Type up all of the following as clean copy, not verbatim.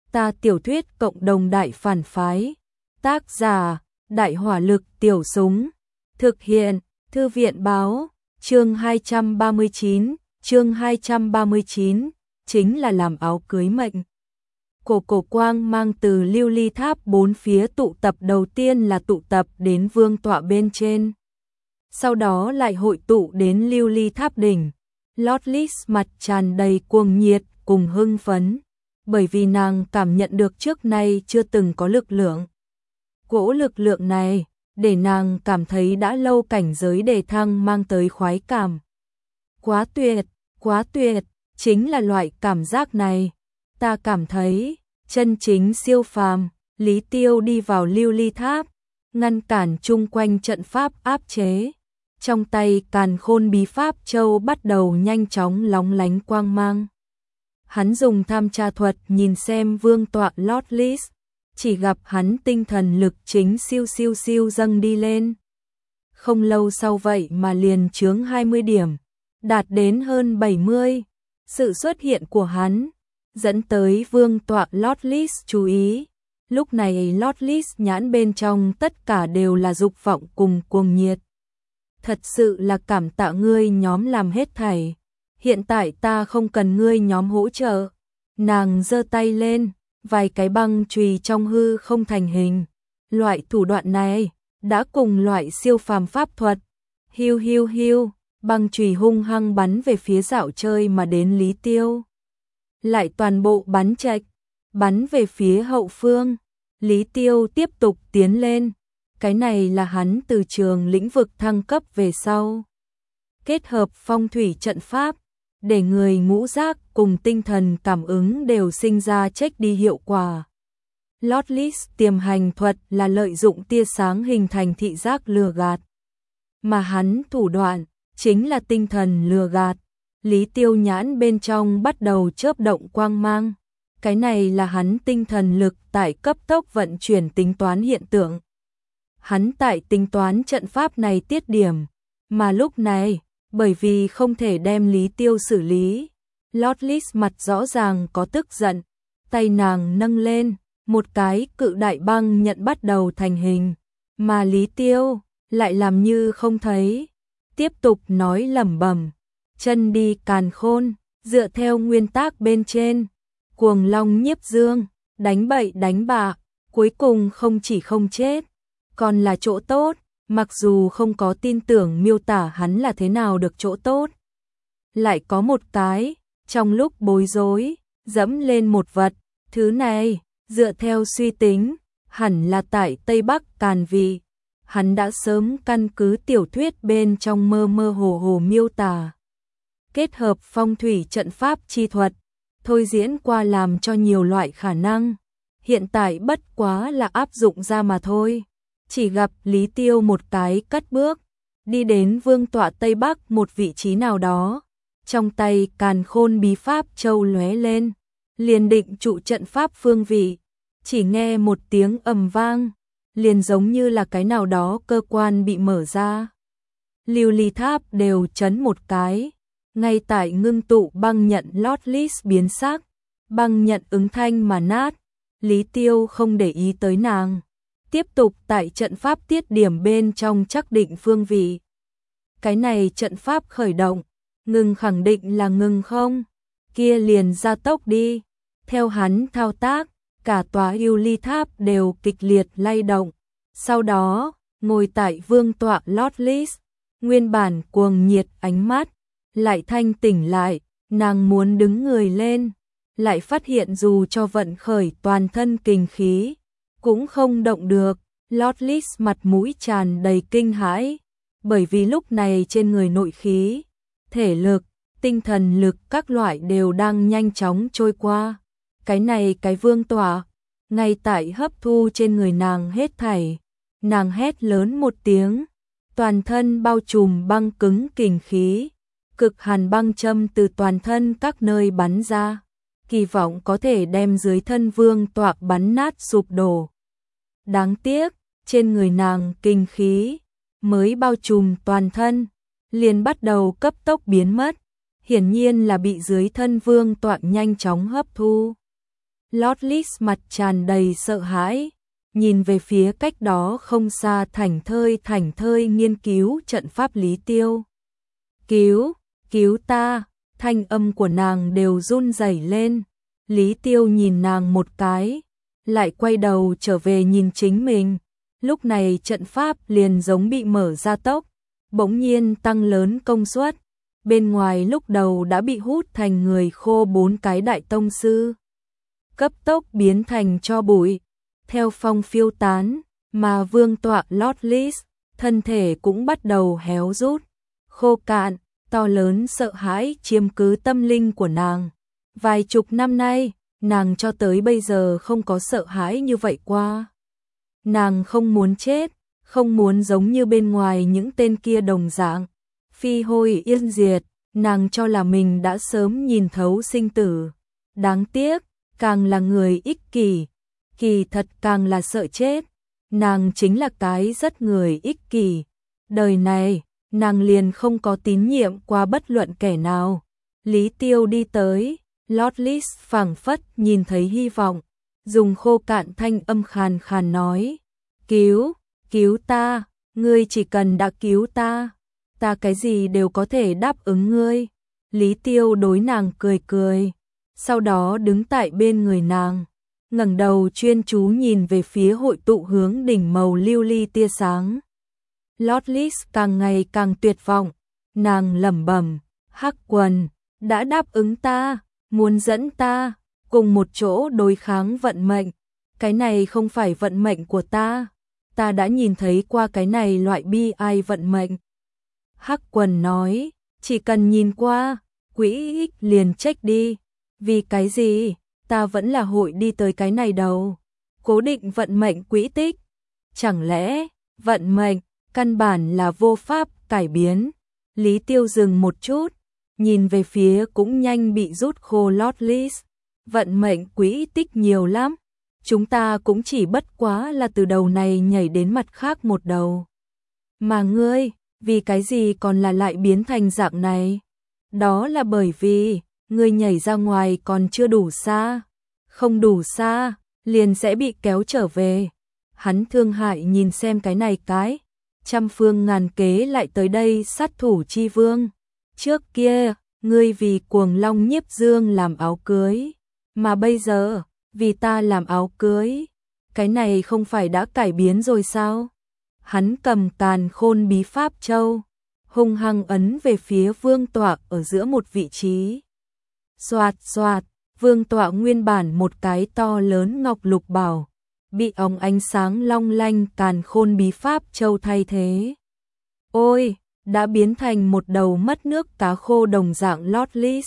Ta tiểu thuyết cộng đồng đại phản phái. Tác giả: Đại hỏa lực tiểu súng. Thực hiện: Thư viện báo. Chương 239, chính là làm áo cưới mệnh. Cổ quang mang từ lưu ly tháp bốn phía tụ tập, đầu tiên là tụ tập đến vương tọa bên trên. Sau đó lại hội tụ đến lưu ly tháp đỉnh. Lotless mặt tràn đầy cuồng nhiệt cùng hưng phấn, bởi vì nàng cảm nhận được trước nay chưa từng có lực lượng. Cỗ lực lượng này, để nàng cảm thấy đã lâu cảnh giới đề thăng mang tới khoái cảm. Quá tuyệt, chính là loại cảm giác này. Ta cảm thấy, chân chính siêu phàm. Lý Tiêu đi vào lưu ly tháp, ngăn cản chung quanh trận pháp áp chế. Trong tay càn khôn bí pháp châu bắt đầu nhanh chóng lóng lánh quang mang. Hắn dùng tham tra thuật nhìn xem vương tọa Lotless, chỉ gặp hắn tinh thần lực chính siêu dâng đi lên. Không lâu sau vậy mà liền chướng 20 điểm, đạt đến hơn 70. Sự xuất hiện của hắn dẫn tới vương tọa Lotless chú ý. Lúc này Lotless nhãn bên trong tất cả đều là dục vọng cùng cuồng nhiệt. Thật sự là cảm tạ ngươi nhóm làm hết thảy. Hiện tại ta không cần ngươi nhóm hỗ trợ. Nàng giơ tay lên, vài cái băng chùy trong hư không thành hình. Loại thủ đoạn này đã cùng loại siêu phàm pháp thuật. Hiu, băng chùy hung hăng bắn về phía dạo chơi mà đến Lý Tiêu. Lại toàn bộ bắn chệch, bắn về phía hậu phương. Lý Tiêu tiếp tục tiến lên. Cái này là hắn từ trường lĩnh vực thăng cấp về sau. Kết hợp phong thủy trận pháp, để người ngũ giác cùng tinh thần cảm ứng đều sinh ra check đi hiệu quả. Lotless tiềm hành thuật là lợi dụng tia sáng hình thành thị giác lừa gạt. Mà hắn thủ đoạn chính là tinh thần lừa gạt. Lý Tiêu nhãn bên trong bắt đầu chớp động quang mang. Cái này là hắn tinh thần lực tại cấp tốc vận chuyển tính toán hiện tượng. Hắn tại tính toán trận pháp này tiết điểm, mà lúc này, bởi vì không thể đem Lý Tiêu xử lý, Lotless mặt rõ ràng có tức giận, tay nàng nâng lên, một cái cự đại băng nhận bắt đầu thành hình, mà Lý Tiêu lại làm như không thấy, tiếp tục nói lẩm bẩm, chân đi càn khôn, dựa theo nguyên tắc bên trên, cuồng long nhiếp dương, đánh bậy đánh bạ, cuối cùng không chỉ không chết, còn là chỗ tốt, mặc dù không có tin tưởng miêu tả hắn là thế nào được chỗ tốt. Lại có một cái, trong lúc bối rối, dẫm lên một vật, thứ này, dựa theo suy tính, hẳn là tại Tây Bắc Càn Vị. Hắn đã sớm căn cứ tiểu thuyết bên trong mơ hồ miêu tả. Kết hợp phong thủy trận pháp chi thuật, thôi diễn qua làm cho nhiều loại khả năng. Hiện tại bất quá là áp dụng ra mà thôi. Chỉ gặp Lý Tiêu một cái cất bước, đi đến vương tọa Tây Bắc một vị trí nào đó. Trong tay càn khôn bí pháp châu lóe lên, liền định trụ trận pháp phương vị. Chỉ nghe một tiếng ầm vang, liền giống như là cái nào đó cơ quan bị mở ra. Lưu ly tháp đều chấn một cái, ngay tại ngưng tụ băng nhận Lotless biến sắc, băng nhận ứng thanh mà nát. Lý Tiêu không để ý tới nàng, tiếp tục tại trận pháp tiết điểm bên trong chắc định phương vị. Cái này trận pháp khởi động, ngừng khẳng định là ngừng không, kia liền gia tốc đi. Theo hắn thao tác, cả tòa lưu ly tháp đều kịch liệt lay động. Sau đó, ngồi tại vương tọa Lotless, nguyên bản cuồng nhiệt ánh mắt, lại thanh tỉnh lại, nàng muốn đứng người lên, lại phát hiện dù cho vận khởi toàn thân kình khí, cũng không động được. Lotless mặt mũi tràn đầy kinh hãi, bởi vì lúc này trên người nội khí, thể lực, tinh thần lực các loại đều đang nhanh chóng trôi qua. Cái này cái vương tọa, ngay tại hấp thu trên người nàng hết thảy. Nàng hét lớn một tiếng, toàn thân bao trùm băng cứng kình khí, cực hàn băng châm từ toàn thân các nơi bắn ra, kỳ vọng có thể đem dưới thân vương tọa bắn nát sụp đổ. Đáng tiếc, trên người nàng kinh khí mới bao trùm toàn thân, liền bắt đầu cấp tốc biến mất, hiển nhiên là bị dưới thân vương tọa nhanh chóng hấp thu. Lotlis mặt tràn đầy sợ hãi, nhìn về phía cách đó không xa thảnh thơi nghiên cứu trận pháp Lý Tiêu. Cứu ta, thanh âm của nàng đều run rẩy lên. Lý Tiêu nhìn nàng một cái, lại quay đầu trở về nhìn chính mình. Lúc này trận pháp liền giống bị mở ra tốc, bỗng nhiên tăng lớn công suất. Bên ngoài lúc đầu đã bị hút thành người khô 4 cái đại tông sư, cấp tốc biến thành tro bụi, theo phong phiêu tán, mà vương tọa Lotlis, thân thể cũng bắt đầu héo rút, khô cạn, to lớn sợ hãi chiếm cứ tâm linh của nàng. Vài chục năm nay, nàng cho tới bây giờ không có sợ hãi như vậy qua. Nàng không muốn chết, không muốn giống như bên ngoài những tên kia đồng dạng, phi hôi yên diệt, nàng cho là mình đã sớm nhìn thấu sinh tử. Đáng tiếc, càng là người ích kỷ, kỳ thật càng là sợ chết. Nàng chính là cái rất người ích kỷ. Đời này, nàng liền không có tín nhiệm qua bất luận kẻ nào. Lý Tiêu đi tới, Lotlis phảng phất nhìn thấy hy vọng, dùng khô cạn thanh âm khàn khàn nói, cứu ta, ngươi chỉ cần đã cứu ta, ta cái gì đều có thể đáp ứng ngươi. Lý Tiêu đối nàng cười cười, sau đó đứng tại bên người nàng, ngẩng đầu chuyên chú nhìn về phía hội tụ hướng đỉnh màu lưu ly tia sáng. Lotlis càng ngày càng tuyệt vọng, nàng lẩm bẩm, Hắc Quần đã đáp ứng ta, muốn dẫn ta cùng một chỗ đối kháng vận mệnh. Cái này không phải vận mệnh của ta đã nhìn thấy qua cái này loại bi ai vận mệnh. Hắc Quần nói, chỉ cần nhìn qua, quỹ ích liền trách đi. Vì cái gì, ta vẫn là hội đi tới cái này đâu. Cố định vận mệnh quỹ tích. Chẳng lẽ, vận mệnh, căn bản là vô pháp cải biến. Lý Tiêu dừng một chút, nhìn về phía cũng nhanh bị rút khô Lotlis. Vận mệnh quỹ tích nhiều lắm. Chúng ta cũng chỉ bất quá là từ đầu này nhảy đến mặt khác một đầu. Mà ngươi, vì cái gì còn là lại biến thành dạng này? Đó là bởi vì, ngươi nhảy ra ngoài còn chưa đủ xa. Không đủ xa, liền sẽ bị kéo trở về. Hắn thương hại nhìn xem cái này cái. Trăm phương ngàn kế lại tới đây sát thủ chi vương. Trước kia, ngươi vì Cuồng Long Nhiếp Dương làm áo cưới. Mà bây giờ, vì ta làm áo cưới. Cái này không phải đã cải biến rồi sao? Hắn cầm Càn Khôn bí pháp châu, hung hăng ấn về phía vương tọa ở giữa một vị trí. Xoạt xoạt, vương tọa nguyên bản một cái to lớn ngọc lục bảo, bị óng ánh sáng long lanh Càn Khôn bí pháp châu thay thế. Ôi, đã biến thành một đầu mất nước cá khô đồng dạng Lotlis.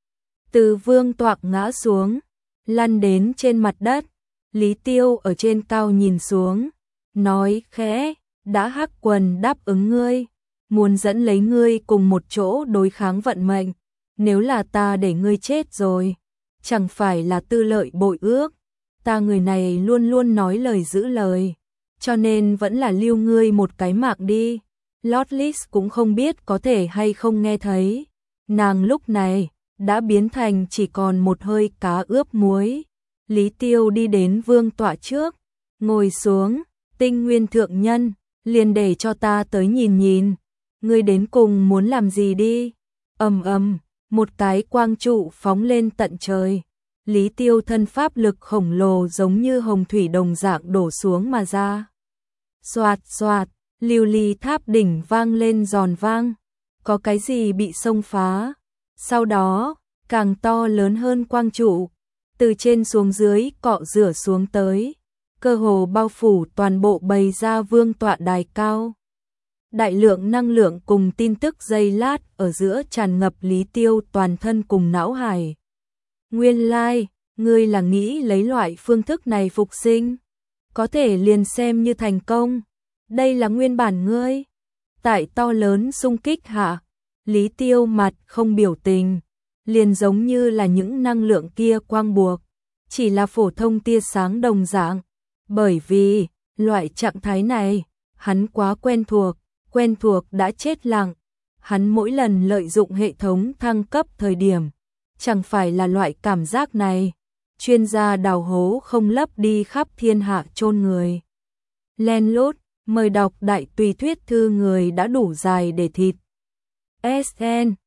Từ vương tọa ngã xuống, lăn đến trên mặt đất. Lý Tiêu ở trên cao nhìn xuống, nói khẽ, đã Hắc Quần đáp ứng ngươi, muốn dẫn lấy ngươi cùng một chỗ đối kháng vận mệnh. Nếu là ta để ngươi chết rồi, chẳng phải là tư lợi bội ước. Ta người này luôn luôn nói lời giữ lời, cho nên vẫn là lưu ngươi một cái mạng đi. Lotlis cũng không biết có thể hay không nghe thấy. Nàng lúc này đã biến thành chỉ còn một hơi cá ướp muối. Lý Tiêu đi đến vương tọa trước, ngồi xuống, Tinh Nguyên thượng nhân, liền để cho ta tới nhìn nhìn, ngươi đến cùng muốn làm gì đi. Ầm, một cái quang trụ phóng lên tận trời. Lý Tiêu thân pháp lực khổng lồ giống như hồng thủy đồng dạng đổ xuống mà ra. Xoạt xoạt, lưu ly tháp đỉnh vang lên giòn vang, có cái gì bị xông phá. Sau đó, càng to lớn hơn quang trụ, từ trên xuống dưới cọ rửa xuống tới, cơ hồ bao phủ toàn bộ bày ra vương tọa đài cao. Đại lượng năng lượng cùng tin tức giây lát ở giữa tràn ngập Lý Tiêu toàn thân cùng não hải. Nguyên lai, ngươi là nghĩ lấy loại phương thức này phục sinh, có thể liền xem như thành công. Đây là nguyên bản ngươi. Tại to lớn xung kích hạ, Lý Tiêu mặt không biểu tình, liền giống như là những năng lượng kia quang buộc, chỉ là phổ thông tia sáng đồng dạng. Bởi vì, loại trạng thái này, hắn quá quen thuộc đã chết lặng. Hắn mỗi lần lợi dụng hệ thống thăng cấp thời điểm, chẳng phải là loại cảm giác này. chuyên gia đào hố không lấp đi khắp thiên hạ chôn người. Len lút, mời đọc đại tùy thuyết thư người đã đủ dài để thịt. SN